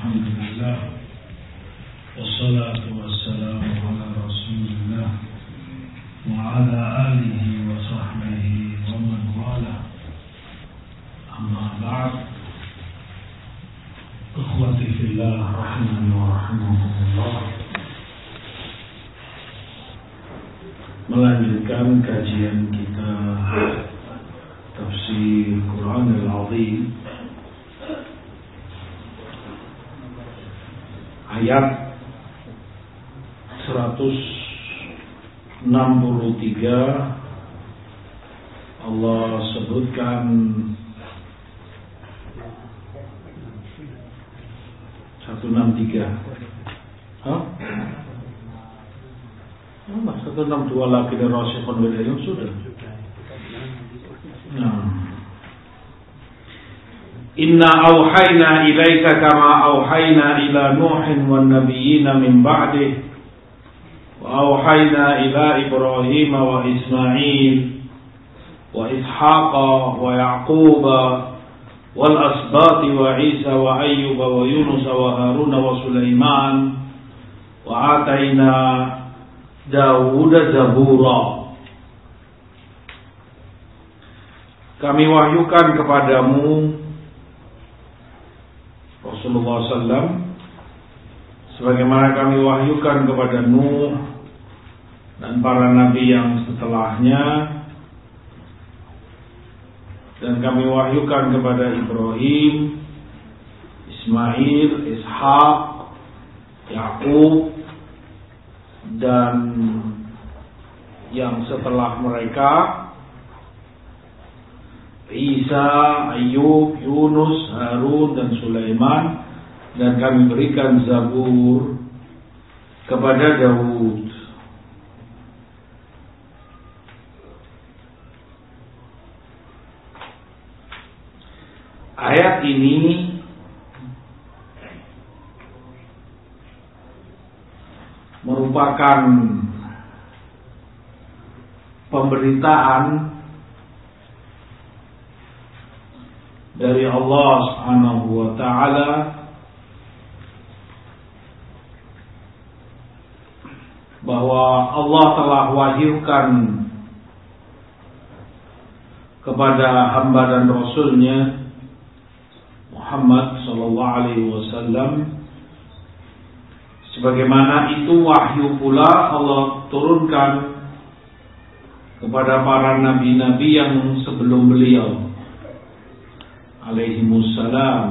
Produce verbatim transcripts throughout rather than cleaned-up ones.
Alhamdulillah, wassalatu wassalamu ala rasulillah wa ala alihi wa sahbihi wa man wala. Amma ba'd. Ikhwati fillah rahimani wa rahimakumullah. Melanjutkan kajian kita tafsir Quran al-Azim, ayat seratus enam puluh tiga. Allah sebutkan seratus enam puluh tiga. Hah? Oh, seratus enam puluh dua lagi dari Rasulullah bil ilm sudah. Nah. Inna awhayna ilaika kama awhayna ila Nuhin wan nabiyina min ba'dih wa awhayna ila Ibrahim wa Ismail wa Ishaqa wa Yaquba wal asbati wa Isa wa Ayyub wa Yunus wa Harun wa Sulaiman wa atayna Dawud zabura. Kami wahyukan kepadamu Rasulullah sallallahu alaihi wasallam sebagaimana kami wahyukan kepada Nuh dan para nabi yang setelahnya, dan kami wahyukan kepada Ibrahim, Ismail, Ishaq, Yakub, dan yang setelah mereka, Isa, Ayub, Yunus, Harun, dan Sulaiman, dan kami berikan Zabur kepada Daud. Ayat ini merupakan pemberitaan dari Allah Subhanahu wa taala bahwa Allah telah wahyukan kepada hamba dan rasulnya Muhammad sallallahu alaihi wasallam, sebagaimana itu wahyu pula Allah turunkan kepada para nabi-nabi yang sebelum beliau alaihimussalam.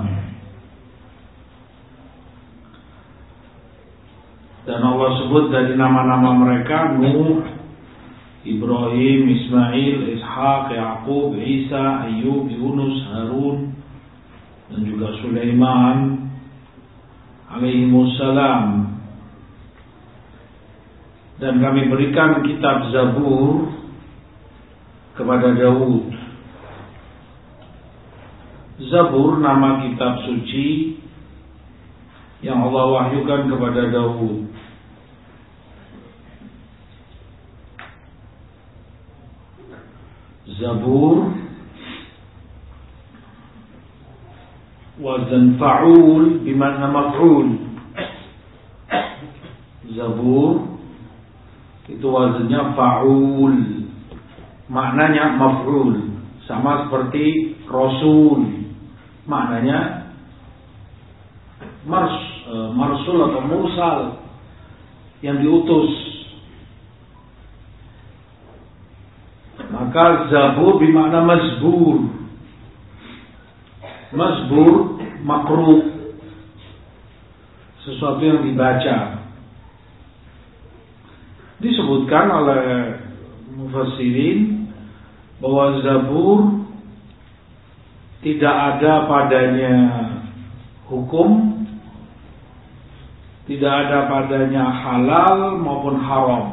Dan Allah sebut dari nama-nama mereka Nuh, Ibrahim, Ismail, Ishaq, Yakub, Isa, Ayub, Yunus, Harun, dan juga Sulaiman alaihimussalam. Dan kami berikan kitab Zabur kepada Daud. Zabur nama kitab suci yang Allah wahyukan kepada Daud. Zabur wazan fa'ul bimakna maf'ul. Zabur itu wazannya fa'ul, maknanya maf'ul, sama seperti Rasul, maknanya mars, marsul atau mursal, yang diutus. Maka Zabur bermakna mazbur. Mazbur makruh, sesuatu yang dibaca. Disebutkan oleh mufassirin bahwa Zabur tidak ada padanya hukum, tidak ada padanya halal maupun haram.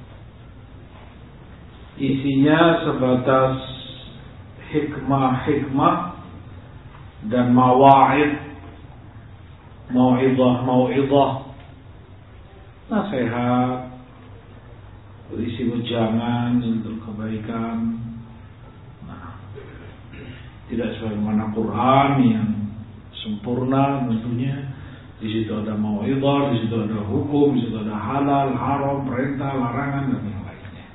Isinya sebatas hikmah-hikmah dan mawa'id, mau'izah-mau'izah, nasihat, berisi wejangan untuk kebaikan. Nah, tidak sebagaimana Quran yang sempurna tentunya, Di situ ada mau'izah, di situ ada hukum, di situ ada halal, haram, perintah, larangan dan yang lainnya.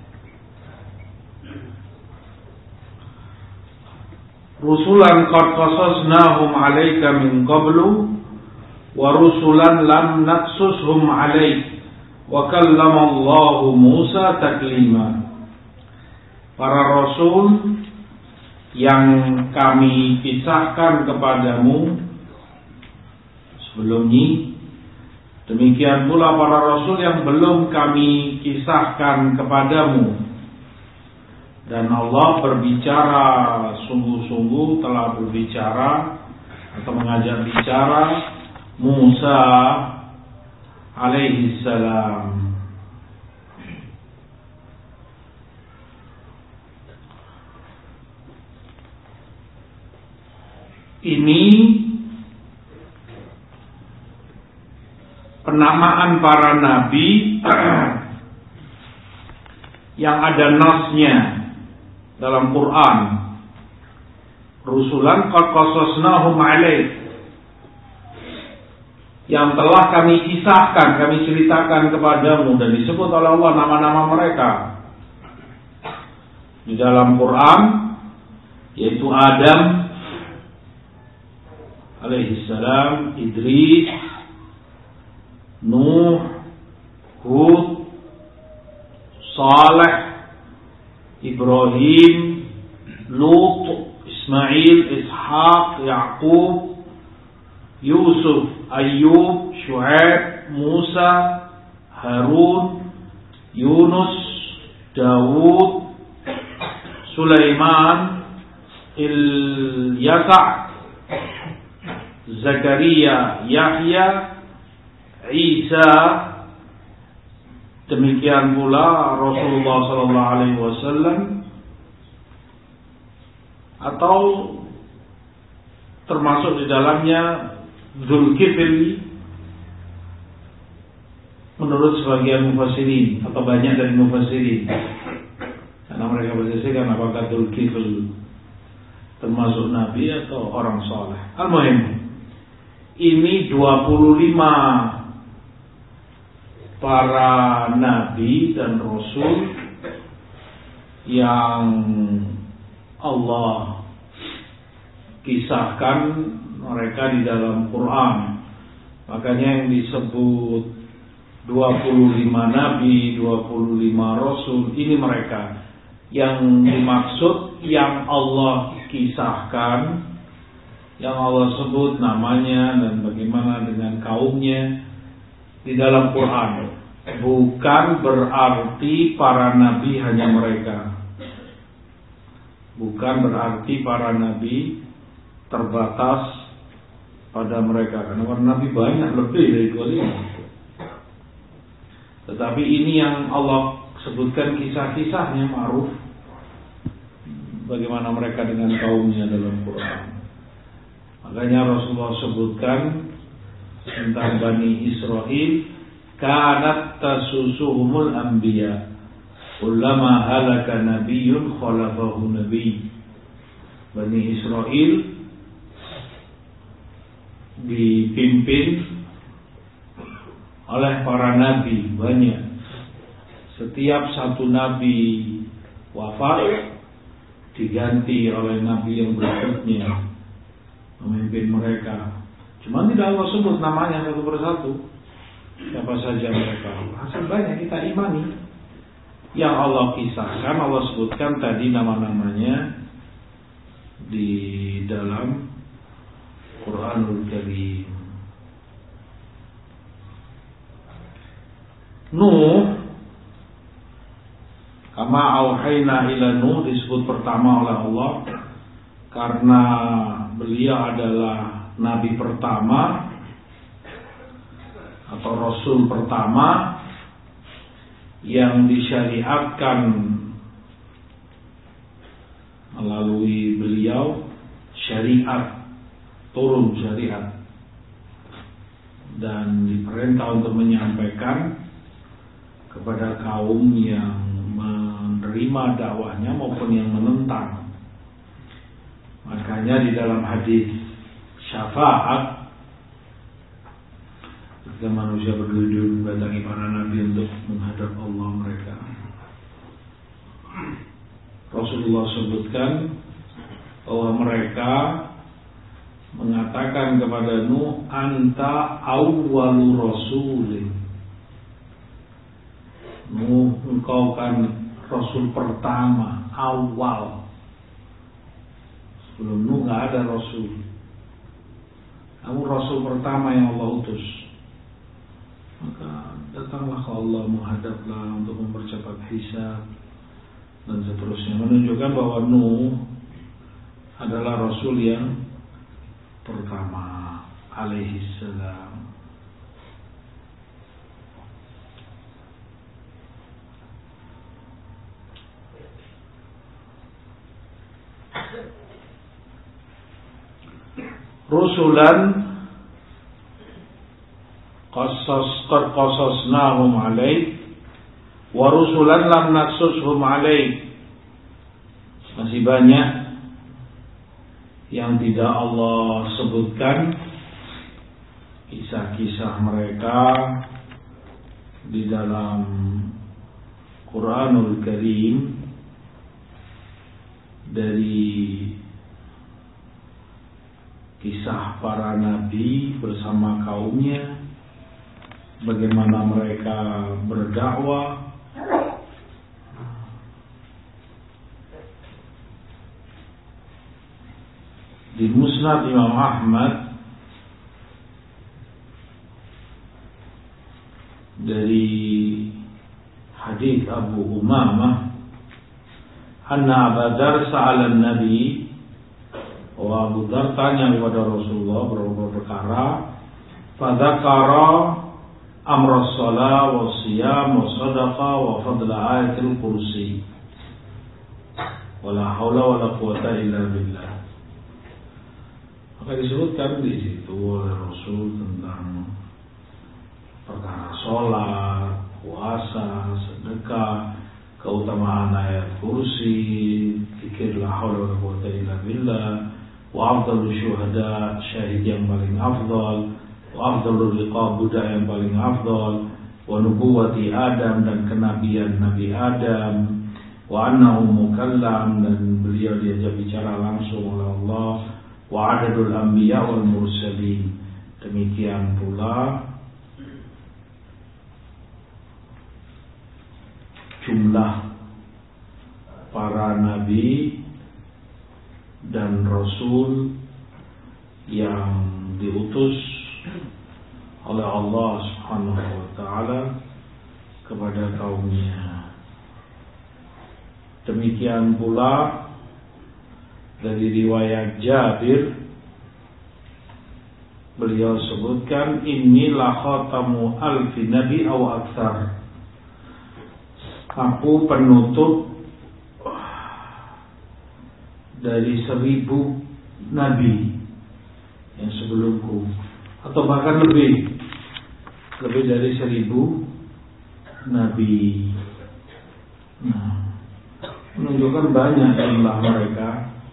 Rusulan qad qasasnahum 'alaika min qablu wa rusulan lam naqsushum 'alaik wa kallama Allahu Musa taklima. Para rasul yang kami kisahkan kepadamu sebelumnya, demikian pula para rasul yang belum kami kisahkan kepadamu. Dan Allah berbicara, sungguh-sungguh telah berbicara atau mengajak bicara Musa alaihi salam. Ini penamaan para nabi yang ada nasnya dalam Quran. Rusulan qad qasasnahum 'alaik, yang telah kami kisahkan, kami ceritakan kepadamu, dan disebut oleh Allah nama-nama mereka di dalam Quran, yaitu Adam alaihi salam, Idris, Nuh, Hud, Saleh, Ibrahim, Lut, Ismail, Ishaq, Yaqub, Yusuf, Ayyub, Shu'aib, Musa, Harun, Yunus, Dawud, Sulaiman, Ilyasa, Zakaria, Yahya, Isa, demikian pula Rasulullah sallallahu alaihi wasallam, atau termasuk di dalamnya Dzulkifli menurut sebagian mufassirin atau banyak dari mufassirin, karena mereka berselisih apakah Dzulkifli termasuk nabi atau orang saleh. Al-muhim, ini dua puluh lima para nabi dan rasul yang Allah kisahkan mereka di dalam Quran. Makanya yang disebut dua puluh lima nabi, dua puluh lima rasul, ini mereka yang dimaksud, yang Allah kisahkan, yang Allah sebut namanya dan bagaimana dengan kaumnya di dalam Quran. Bukan berarti para nabi hanya mereka. Bukan berarti para nabi terbatas pada mereka, karena para nabi banyak, lebih dari dua puluh lima. Tetapi ini yang Allah sebutkan kisah-kisahnya ma'ruf, bagaimana mereka dengan kaumnya dalam Quran. Makanya Rasulullah sebutkan tentang Bani Israel, kanat tasusuhumul anbiya, ulama halaka nabiyyun khalafahu nabiy. Bani Israel dipimpin oleh para nabi banyak. Setiap satu nabi wafat, diganti oleh nabi yang berikutnya memimpin mereka. Cuma tidak Allah sebut namanya satu persatu, siapa saja mereka. Hasil banyak kita imani. Yang Allah kisahkan, Allah sebutkan tadi nama-namanya di dalam Quranul Karim. Nuh, kama auhayna ila Nuh, disebut pertama oleh Allah karena beliau adalah nabi pertama atau rasul pertama yang disyariatkan melalui beliau syariat, turun syariat, dan diperintah untuk menyampaikan kepada kaum yang menerima dakwahnya maupun yang menentang. Makanya di dalam hadis syafaat ketika manusia berduyun mendatangi para nabi untuk menghadap Allah mereka. Rasulullah sebutkan bahwa mereka mengatakan kepada Nuh, anta awwalu rasulin. Nuh, engkau kan rasul pertama, awal. Sebelum Nuh gak ada rasul. Kamu rasul pertama yang Allah utus. Maka datanglah ke Allah, menghadaplah untuk mempercepat hisab dan seterusnya, menunjukkan bahwa Nuh adalah rasul yang pertama alaihi salam. Rusulan qasas qad qasasnahum alaik wa rusulan lam naqsushum alaik. Masih banyak yang tidak Allah sebutkan kisah-kisah mereka di dalam Quranul Karim dari kisah para nabi bersama kaumnya, bagaimana mereka berdakwah, di Musnad Imam Ahmad dari hadis Abu Umamah, anna Abu Dzar sa'ala Nabi, wa Abu Dzar tanya kepada Rasulullah beberapa perkara, fadzakara amra shalah wa shiyam wa sadaqah wa fadla ayatul kursi, wala haula wala quwata illa billah. Maka disebutkan di situ oleh Rasul tentang perkara sholat, puasa, sedekah, keutamaan ayat kursi, zikir la haula wala quwata illa billah, wa afdalus syuhada, syahid yang paling afdal, wa afdalul liqa, budak yang paling afdal, wa nubuwati Adam, dan kenabian Nabi Adam, wa annahu mukallam, dan beliau diajak bicara langsung oleh Allah, wa adadul anbiya wal mursalin, demikian pula jumlah para nabi dan rasul yang diutus oleh Allah Subhanahu wa taala kepada kaumnya. Demikian pula dari riwayat Jabir, beliau sebutkan, inni la khatamu alfi nabi aw aktsar. Aku penutup dari seribu nabi yang sebelumku, atau bahkan lebih lebih dari seribu nabi. Nah, menunjukkan banyak jumlah mereka,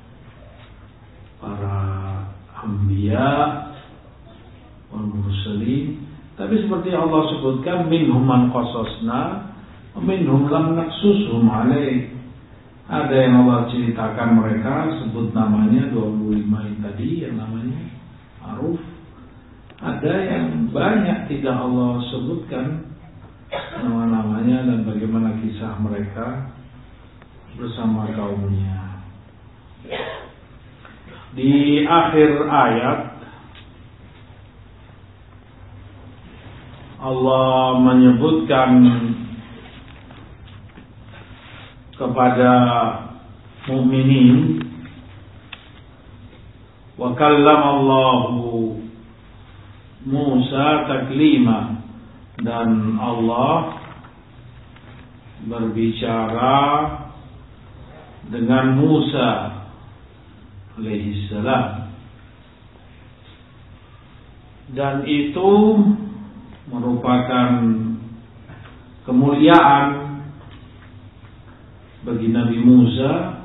para anbiya wal mursalin. Tapi seperti Allah sebutkan, minhum man qasasna wa minhum lam naqsushum alaik. Ada yang Allah ceritakan mereka, sebut namanya dua puluh lima yang tadi, yang namanya ma'ruf. Ada yang banyak tidak Allah sebutkan nama-namanya dan bagaimana kisah mereka bersama kaumnya. Di akhir ayat Allah menyebutkan kepada mukminin, wa kallamallahu Musa taklima, dan Allah berbicara dengan Musa alaihi salam, dan itu merupakan kemuliaan bagi Nabi Musa,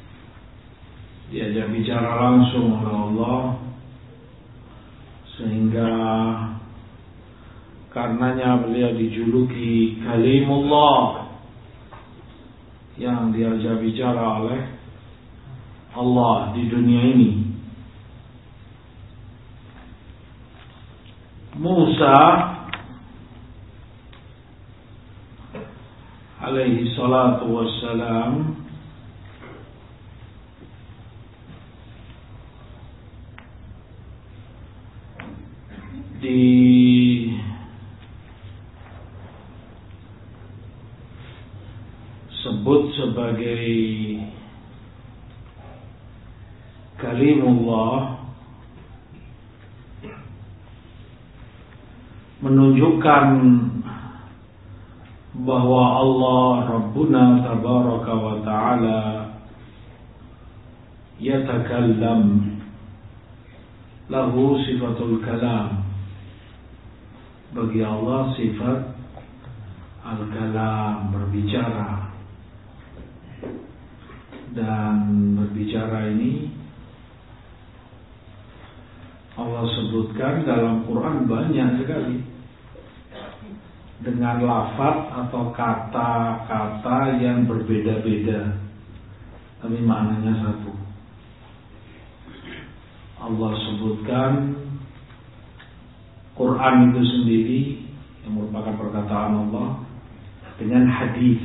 diajak bicara langsung oleh Allah, sehingga sehingga karenanya beliau dijuluki Kalimullah, yang diajak bicara oleh Allah di dunia ini. Musa alaihi salatu wassalam disebut sebagai Kalimullah, menunjukkan bahwa Allah Rabbuna Tabaraka wa Ta'ala yatakallam, lahu sifatul kalam. Bagi Allah sifat al-kalam, berbicara. Dan berbicara ini Allah sebutkan dalam Quran banyak sekali, dengan lafaz atau kata-kata yang berbeda-beda, tapi maknanya satu. Allah sebutkan Quran itu sendiri yang merupakan perkataan Allah dengan hadis.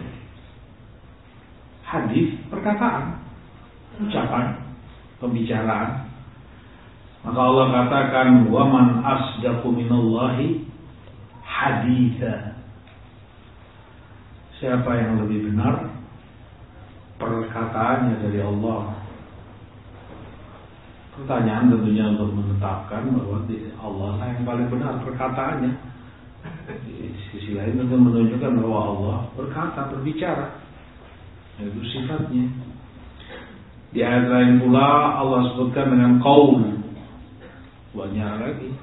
Hadis perkataan, ucapan, pembicaraan. Maka Allah katakan, wa man asdaqu minallahi haditha. Siapa yang lebih benar perkataannya dari Allah? Pertanyaan tentunya untuk menetapkan bahwa Allah lah yang paling benar perkataannya. Di sisi lain tentu menunjukkan bahwa Allah berkata, berbicara, itu sifatnya. Di ayat lain pula Allah sebutkan dengan qaul, banyak lagi,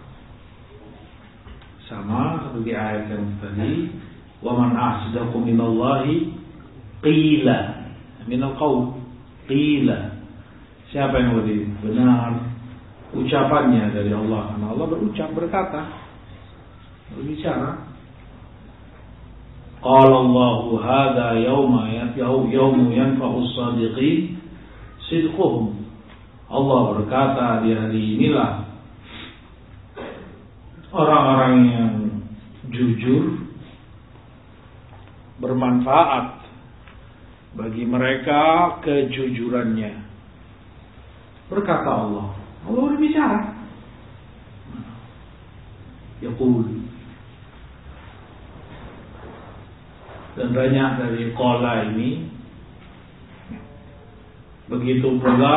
sama seperti ayat yang tadi, wa man asdaqu minallahi qila, minal qaul, qila. Siapa yang lebih benar ucapannya dari Allah? Karena Allah berucap, berkata, berbicara. Qala Allahu hadza yauma yaumu yanfa'u as-sadiqin sidquhum. Allah berkata, di hari inilah orang-orang yang jujur bermanfaat bagi mereka kejujurannya. Berkata Allah, Allah berbicara. Yaqul. Dan banyak dari qala ini, begitu pula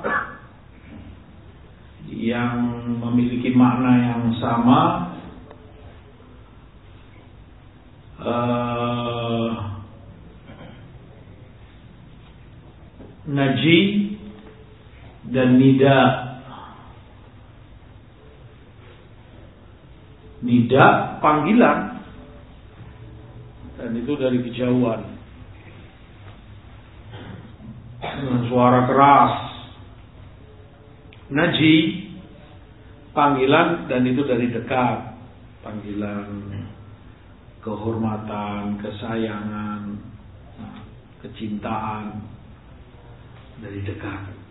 yang memiliki makna yang sama, uh, naji dan nida. Nida panggilan, dan itu dari kejauhan dengan suara keras. Naji panggilan, dan itu dari dekat, panggilan kehormatan, kesayangan, kecintaan, dari dekat.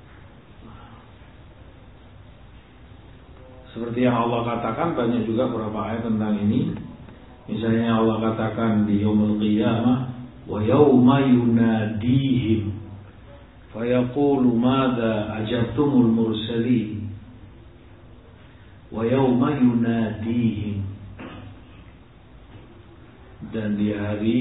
Seperti yang Allah katakan, banyak juga beberapa ayat tentang ini. Misalnya Allah katakan di yaumul qiyamah, wa yauma yunadihim fayaqulu madza ajabtumul mursalin. Wa yauma yunadihim, dan di hari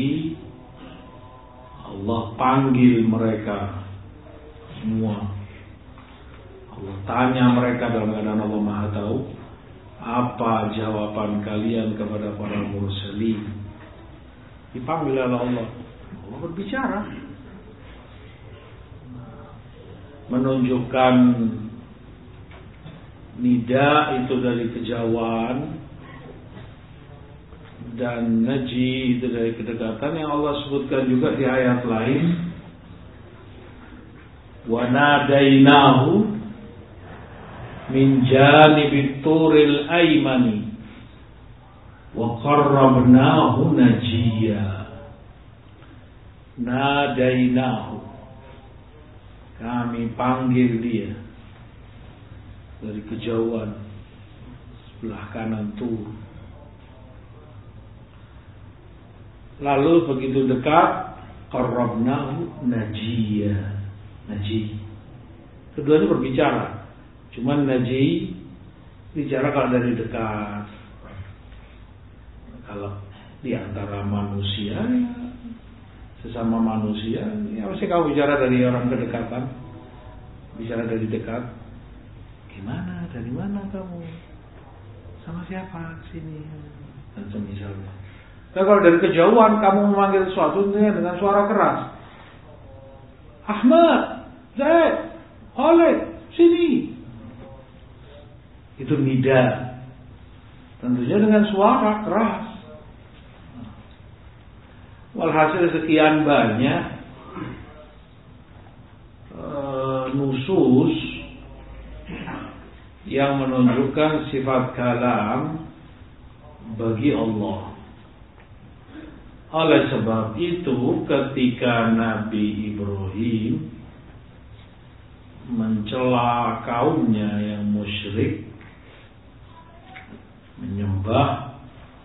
Allah panggil mereka semua. Allah tanya mereka dalam keadaan Allah Maha Tahu, apa jawaban kalian kepada para mursalin? Dipanggil oleh Allah. Allah berbicara, menunjukkan nida itu dari kejauhan, dan naji itu dari kedekatan, yang Allah sebutkan juga di ayat lain, wa nadainahu min janibit turil aymani wa qarrabnahu najiya. Nadainahu, kami panggil dia dari kejauhan sebelah kanan tur. Lalu begitu dekat, qarrabnahu najiya. Naji, keduanya berbicara. Cuman naji bicara kalau dari dekat. Kalau di antara manusia, sesama manusia, ya pasti kamu bicara dari orang kedekatan, bicara dari dekat. Gimana? Dari mana kamu? Sama siapa? Sini. Dan semisalnya. Nah, kalau dari kejauhan kamu memanggil sesuatu dengan suara keras, Ahmad, Zaid, Khalid, sini. Itu nida. Tentunya dengan suara keras. Walhasil sekian banyak uh, nusus yang menunjukkan sifat kalam bagi Allah. Oleh sebab itu, ketika Nabi Ibrahim mencela kaumnya yang musyrik, menyembah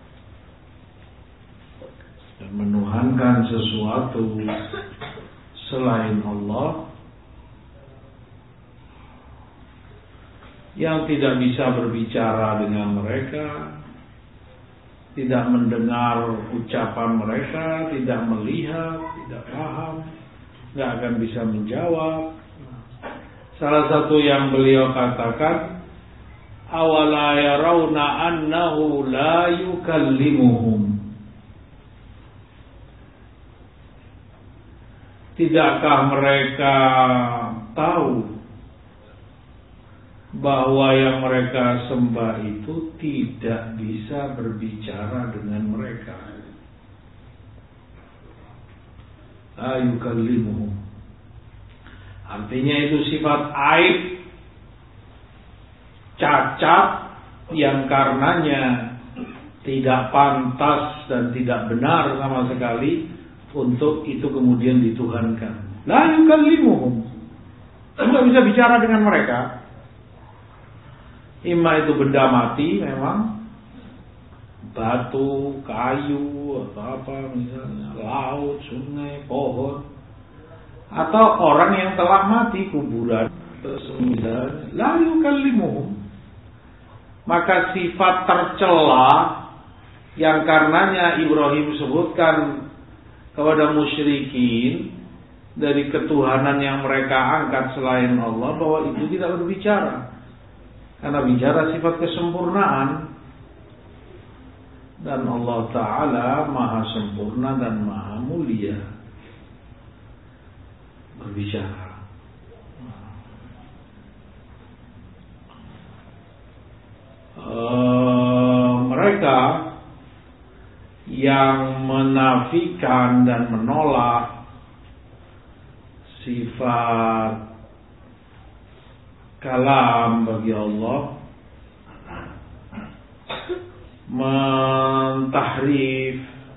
dan menuhankan sesuatu selain Allah yang tidak bisa berbicara dengan mereka, tidak mendengar ucapan mereka, tidak melihat, tidak paham, tidak akan bisa menjawab. Salah satu yang beliau katakan, awala yarawna annahu la yukallimuhum. Tidakkah mereka tahu bahwa yang mereka sembah itu tidak bisa berbicara dengan mereka? La yukallimuhum. Artinya itu sifat aib, cacat yang karenanya tidak pantas dan tidak benar sama sekali untuk itu kemudian dituhankan. La yukallimuhum. Tidak bisa bicara dengan mereka. Ima itu benda mati memang, batu, kayu, atau apa misalnya, laut, sungai, pohon, atau orang yang telah mati, kuburan, misalnya. La yukallimuhum. Maka sifat tercela yang karenanya Ibrahim sebutkan kepada musyrikin dari ketuhanan yang mereka angkat selain Allah, bahwa itu tidak berbicara. Karena bicara sifat kesempurnaan. Dan Allah Ta'ala maha sempurna dan maha mulia berbicara. Uh, mereka yang menafikan dan menolak sifat kalam bagi Allah, mentahrif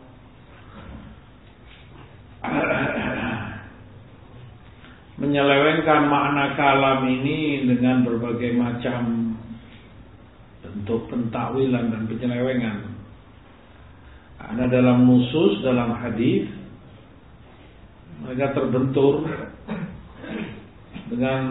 menyelewengkan makna kalam ini dengan berbagai macam bentuk pentakwilan dan penyelewengan. Karena dalam nusus, dalam hadis, mereka terbentur dengan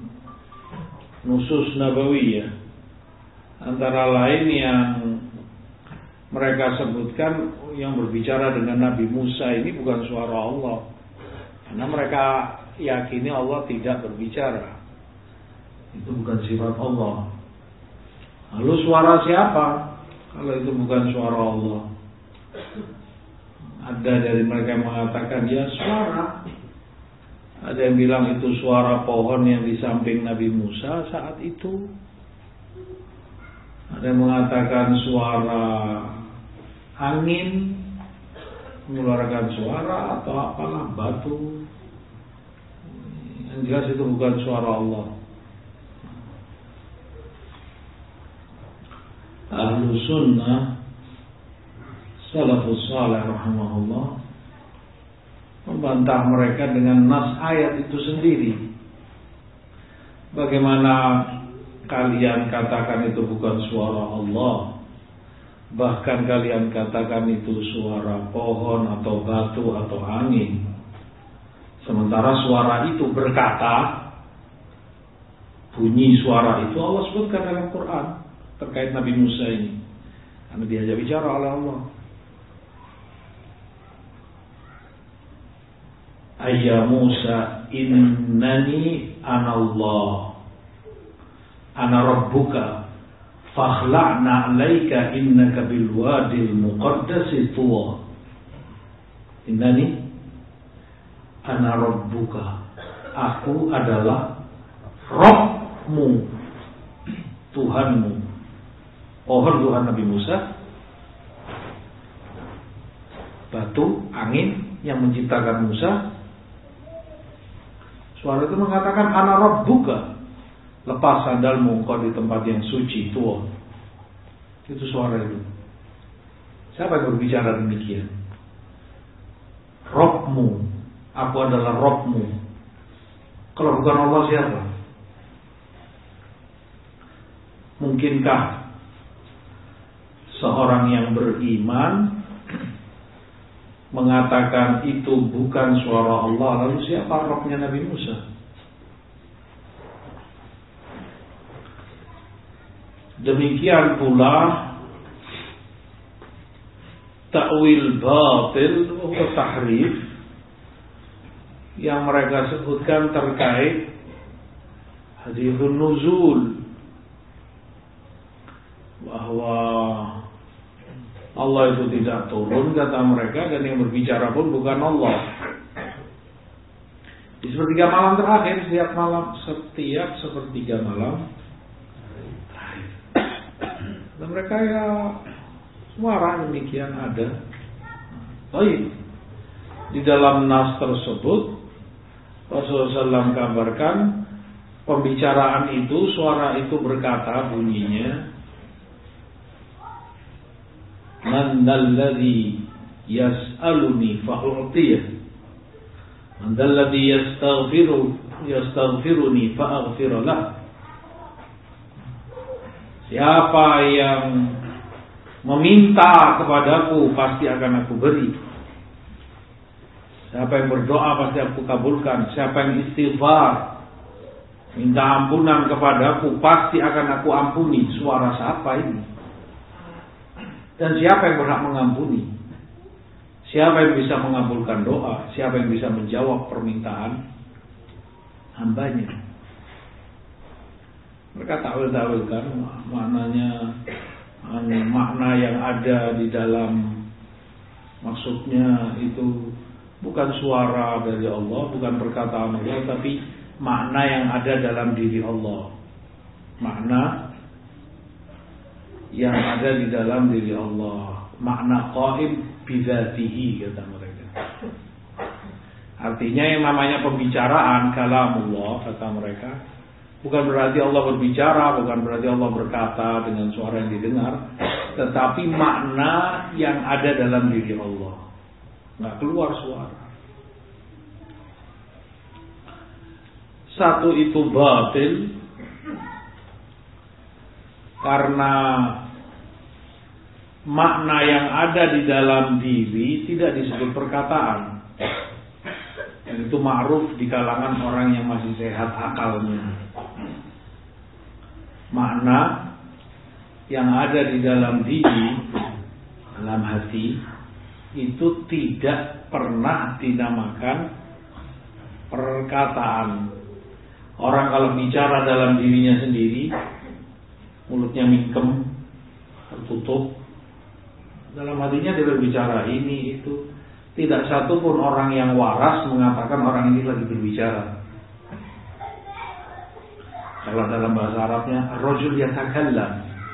nusus nabawiyah. Antara lain yang mereka sebutkan, yang berbicara dengan Nabi Musa ini bukan suara Allah. Karena mereka yakini Allah tidak berbicara. Itu bukan sifat Allah. Lalu suara siapa kalau itu bukan suara Allah? Ada dari mereka yang mengatakan ya suara. Ada yang bilang itu suara pohon yang di samping Nabi Musa saat itu. Ada yang mengatakan suara angin mengeluarkan suara atau apalah, batu. Yang jelas itu bukan suara Allah. Ahlu sunnah salafus salih rahimahullah membantah mereka dengan nas ayat itu sendiri. Bagaimana kalian katakan itu bukan suara Allah, bahkan kalian katakan itu suara pohon atau batu atau angin, sementara suara itu berkata, bunyi suara itu Allah sebutkan dalam Quran terkait Nabi Musa ini, karena diajak bicara oleh Allah. Ayya Musa innani anallah ana rabbuka fakhla'na 'alaika innaka bil wadil muqaddasi tuwa. Innani ana rabbuka, aku adalah Rabbmu, Tuhanmu. Pohon Tuhan Nabi Musa, batu, angin yang menciptakan Musa. Suara itu mengatakan ana rabbuka, lepas sandalmu engkau di tempat yang suci tua. Itu suara itu. Siapa yang berbicara demikian? Rabbmu, aku adalah Rabbmu. Kalau bukan Allah siapa? Mungkinkah seorang yang beriman mengatakan itu bukan suara Allah, lalu siapa Rabbnya Nabi Musa? Demikian pula ta'wil batil atau tahrif yang mereka sebutkan terkait hadithun nuzul, bahwa Allah itu tidak turun kata mereka, dan yang berbicara pun bukan Allah. Di sepertiga malam terakhir, setiap malam, setiap sepertiga malam terakhir, dan mereka ya suara demikian ada. Baik, di dalam nas tersebut Rasulullah shallallahu alaihi wasallam kabarkan pembicaraan itu, suara itu berkata bunyinya, man dalladhi yas'aluni fa'u'tiyah, man dalladhi yastaghfiru yastaghfiruni fa'aghfir lah. Siapa yang meminta kepadaku pasti akan aku beri. Siapa yang berdoa pasti aku kabulkan. Siapa yang istighfar, minta ampunan kepadaku, pasti akan aku ampuni. Suara siapa ini? Dan siapa yang berhak mengampuni? Siapa yang bisa mengabulkan doa? Siapa yang bisa menjawab permintaan hambanya? Mereka takwil-takwilkan maknanya, makna yang ada di dalam, maksudnya itu bukan suara dari Allah, bukan perkataan Allah, tapi makna yang ada dalam diri Allah. Makna yang ada di dalam diri Allah, makna qaim bidzatihi kata mereka. Artinya yang namanya pembicaraan kalamullah kata mereka, bukan berarti Allah berbicara, bukan berarti Allah berkata dengan suara yang didengar, tetapi makna yang ada dalam diri Allah, nggak keluar suara. Satu itu batil karena makna yang ada di dalam diri tidak disebut perkataan. Dan itu ma'ruf di kalangan orang yang masih sehat akalnya. Makna yang ada di dalam diri, dalam hati, itu tidak pernah dinamakan perkataan. Orang kalau bicara dalam dirinya sendiri, mulutnya mingkem, tertutup, dalam hatinya dia berbicara ini itu. Tidak satu pun orang yang waras mengatakan orang ini lagi berbicara. Kalau dalam bahasa Arabnya, ar-rajul yatakallam,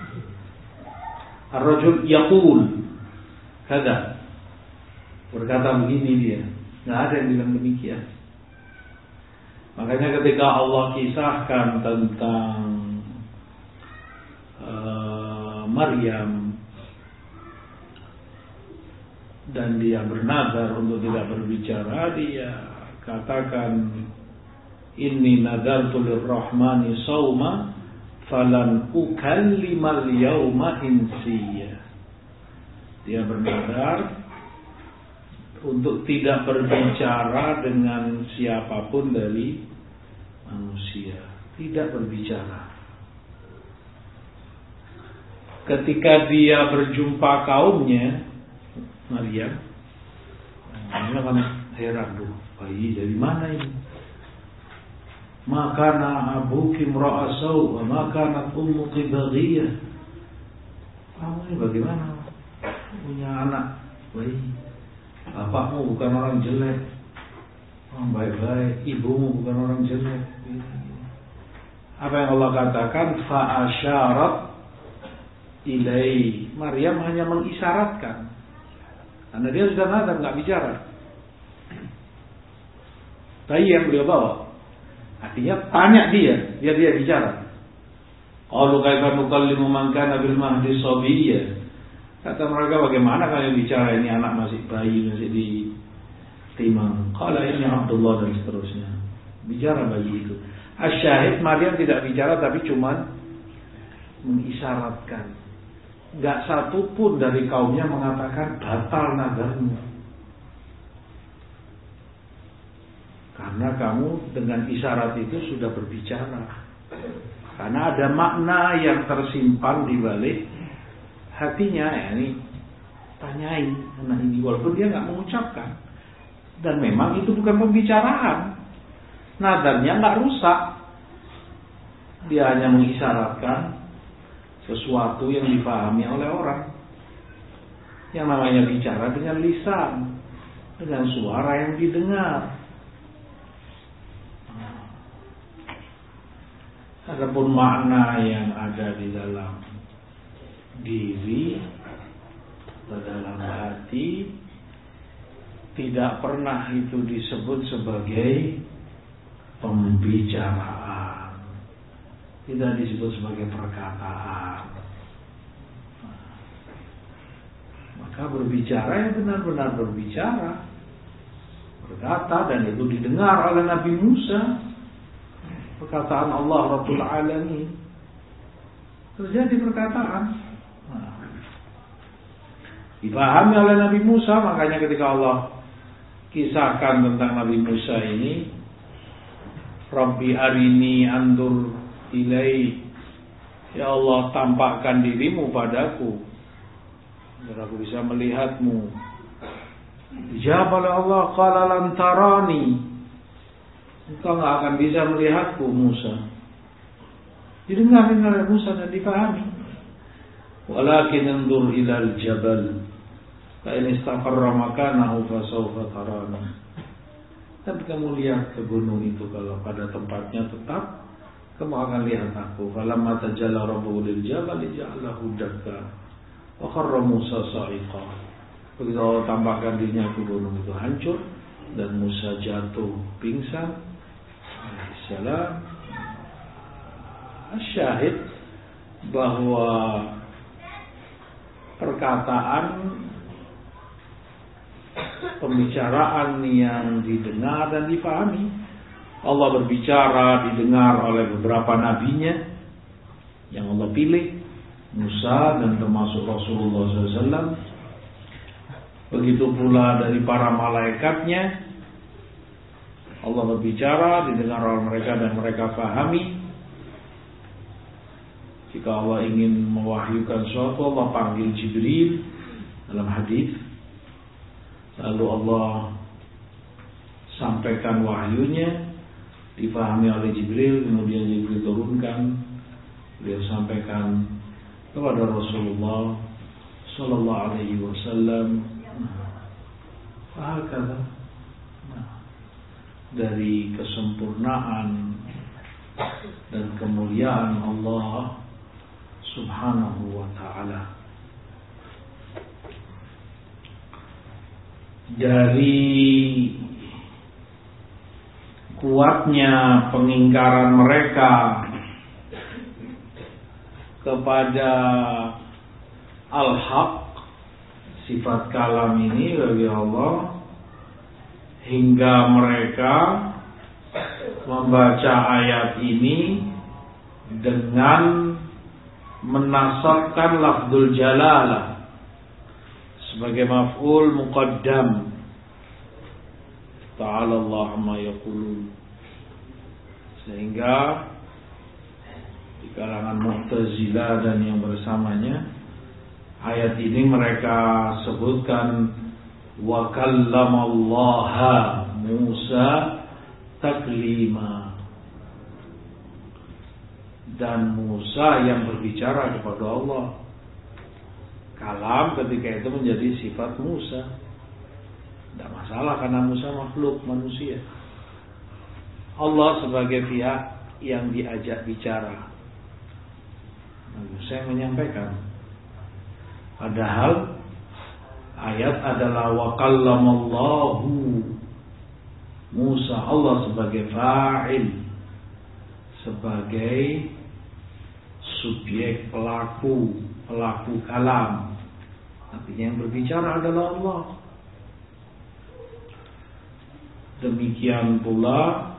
ar-rajul yaqul, kada, berkata begini dia. Nggak ada yang bilang demikian. Makanya ketika Allah kisahkan tentang uh, Maryam, dan dia bernazar untuk tidak berbicara. Dia katakan, inni nadartu lirrahmani sawma falan ukallimal yawma insiya. Dia bernazar untuk tidak berbicara dengan siapapun dari manusia, tidak berbicara. Ketika dia berjumpa kaumnya, Maryam, dia kan heran, tuh, bayi dari mana ini? Makana abuki imra'a saw wa makana ummuki baghiyah. Kamu ini bagaimana? Punya anak bayi. Bapakmu bukan orang jelek, orang baik-baik. Ibumu bukan orang jelek. Apa yang Allah katakan? Fa'asyarat ilai. Maryam hanya mengisyaratkan, karena dia sudah nazar nggak bicara. Bayi yang beliau bawa, artinya tanya dia, biar dia bicara. Qalu kaifa nukallimu man kana bil mahdi sabiyya. Kata mereka, bagaimana kalian bicara, ini anak masih bayi, masih di timang. Qala ini Abdullah, dan seterusnya. Bicara bayi itu. Asyahid, Maryam tidak bicara, tapi cuma mengisyaratkan. Gak satu pun dari kaumnya mengatakan batal nazarmu, karena kamu dengan isyarat itu sudah berbicara. Karena ada makna yang tersimpan di balik hatinya. Ya, ini tanyain anak ini, walaupun dia nggak mengucapkan. Dan memang itu bukan pembicaraan, nazarnya nggak rusak. Dia hanya mengisyaratkan sesuatu yang dipahami oleh orang. Yang namanya bicara dengan lisan, dengan suara yang didengar. Adapun makna yang ada di dalam diri, dalam hati, tidak pernah itu disebut sebagai pembicaraan, tidak disebut sebagai perkataan. Maka berbicara yang benar-benar berbicara, berkata, dan itu didengar oleh Nabi Musa. Perkataan Allah Rabbul Alamin, terjadi perkataan, nah, dipahami oleh Nabi Musa. Makanya ketika Allah kisahkan tentang Nabi Musa ini, Rabbi arini andur ilai, ya Allah, tampakkan dirimu padaku agar aku bisa melihatmu. Dijawab oleh Allah, qala lan tarani, engkau nggak akan bisa melihatku Musa. Didengar oleh Musa dan dipahami. Walakin anzur ilal jabal fa in istaqarra makanahu fa sawfa tarani. Dan kamu lihat ke gunung itu, kalau pada tempatnya tetap, kamu akan lihat aku. Falamma tajalla rabbuhu lil jabal ja'alahu dakka wa kharra Musa sa'iqa. Begitu Allah tambahkan dirinya ke gunung itu hancur dan Musa jatuh pingsan. Salam. Syahid bahwa perkataan, pembicaraan yang didengar dan dipahami. Allah berbicara, didengar oleh beberapa nabinya yang Allah pilih, Musa dan termasuk Rasulullah shallallahu alaihi wasallam. Begitu pula dari para malaikatnya, Allah berbicara, didengar oleh mereka dan mereka pahami. Jika Allah ingin mewahyukan sesuatu, Allah panggil Jibril dalam hadis, lalu Allah sampaikan wahyunya, dipahami oleh Jibril, kemudian Jibril turunkan, beliau sampaikan kepada Rasulullah Sallallahu Alaihi Wasallam. Nah, dari kesempurnaan dan kemuliaan Allah Subhanahu wa ta'ala, dari kuatnya pengingkaran mereka kepada al-haq, sifat kalam ini bagi Allah, hingga mereka membaca ayat ini dengan menasabkan lafzul jalalah sebagai maf'ul muqaddam. Ta'ala Allah amma yaqulun. Sehingga di kalangan Mu'tazilah dan yang bersamanya, ayat ini mereka sebutkan wa kallamallaha Musa taklima, dan Musa yang berbicara kepada Allah. Kalam ketika itu menjadi sifat Musa. Tidak masalah karena Musa makhluk manusia. Allah sebagai pihak yang diajak bicara, Musa yang menyampaikan. Padahal ayat adalah wa kallamallahu Musa, Allah sebagai fa'il, sebagai subjek pelaku, pelaku kalam. Artinya yang berbicara adalah Allah. Demikian pula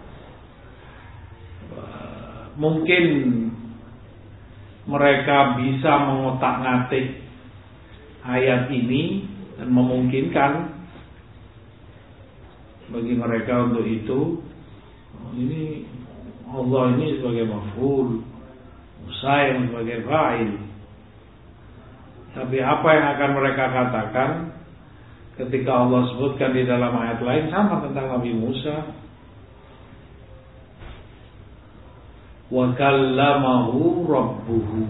mungkin mereka bisa mengotak-ngatik ayat ini dan memungkinkan bagi mereka untuk itu. Ini Allah ini sebagai maf'ul, Musa yang sebagai fa'il. Tapi apa yang akan mereka katakan ketika Allah sebutkan di dalam ayat lain sama tentang Nabi Musa? Wa kallamahu rabbuhu,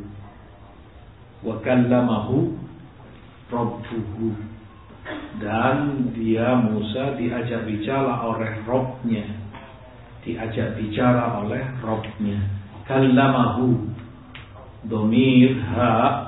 wa kallamahu rabbuhu, dan dia Musa diajak bicara oleh Rabb-nya, diajak bicara oleh Rabb-nya. Kallamahu, dhamir ha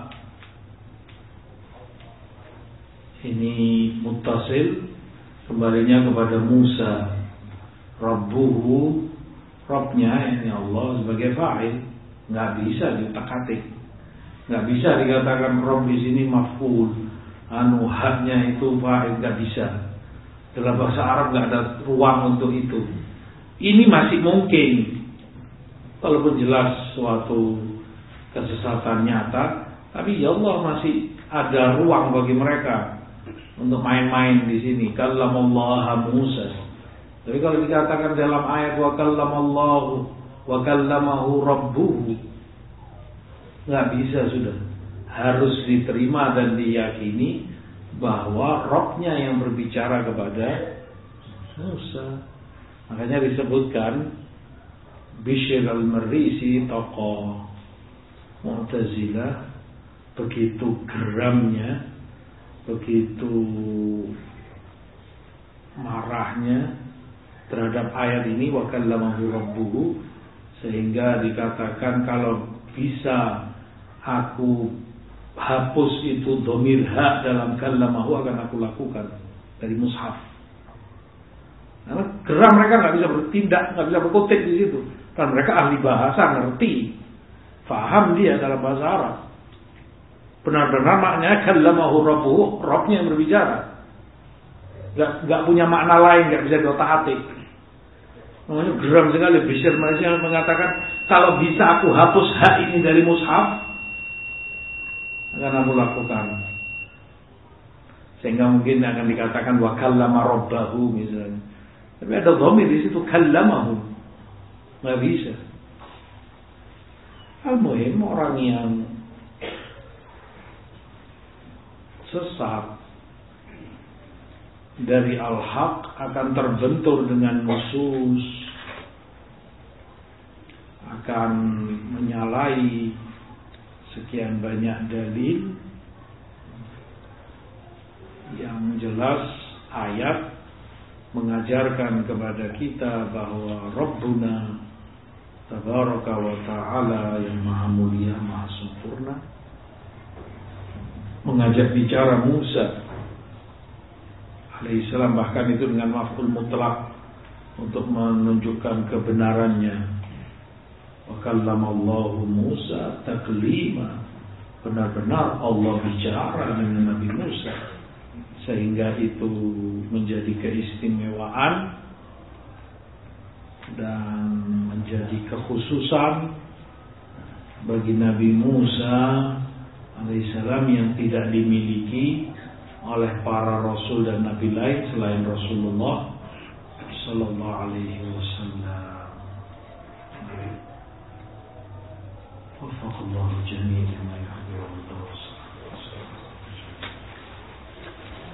ini muttasil, kembalinya kepada Musa. Rabbuhu, Rabb-nya ini Allah sebagai fa'il, nggak bisa diutak-atik, nggak bisa dikatakan Rabb di sini maf'ul, anu haknya itu fa'il, nggak bisa. Dalam bahasa Arab nggak ada ruang untuk itu. Ini masih mungkin, walaupun jelas suatu kesesatan nyata, tapi ya Allah masih ada ruang bagi mereka untuk main-main di sini. Kallamallaha Musa. Tapi kalau dikatakan dalam ayat wa kallamallahu wa kallamahu rabbuhu, nggak bisa sudah. Harus diterima dan diyakini bahwa Rabb-nya yang berbicara kepada Musa. Makanya disebutkan Bishr al-Marisi, tokoh Mu'tazilah, begitu geramnya, begitu marahnya terhadap ayat ini wa kallamahu rabbuhu, sehingga dikatakan kalau bisa aku hapus itu dhamir ha dalam kallamahu akan aku lakukan dari mushaf. Karena geram, mereka nggak bisa bertindak, nggak bisa berkutik di situ. Karena mereka ahli bahasa, ngerti, faham dia dalam bahasa Arab. Benar-benar maknanya kallamahu rabbuhu, Rabb-nya yang berbicara. Nggak nggak punya makna lain, nggak bisa diotak-atik. Namanya geram sekali. Bishr Malaysia mengatakan kalau bisa aku hapus hak ini dari mushaf, akan aku lakukan. Sehingga mungkin akan dikatakan wa kallama rabbahu misalnya. Tapi ada dhamir di situ, kallamahu. Nggak bisa. Al-muhim, orang yang sesat dari al-haq akan terbentur dengan nusus, akan menyalahi sekian banyak dalil. Yang jelas ayat mengajarkan kepada kita bahwa Rabbuna Tabaraka wa Ta'ala yang maha mulia, maha sempurna, mengajak bicara Musa alaihissalam, bahkan itu dengan maf'ul mutlak untuk menunjukkan kebenarannya. Wa kallamallahu Musa taklima, benar-benar Allah bicara dengan Nabi Musa, sehingga itu menjadi keistimewaan dan menjadi kekhususan bagi Nabi Musa alaihissalam yang tidak dimiliki oleh para rasul dan nabi lain selain Rasulullah sallallahu alaihi wasallam. Wafaqallahu jami'an ma yuhibbu wa yarda.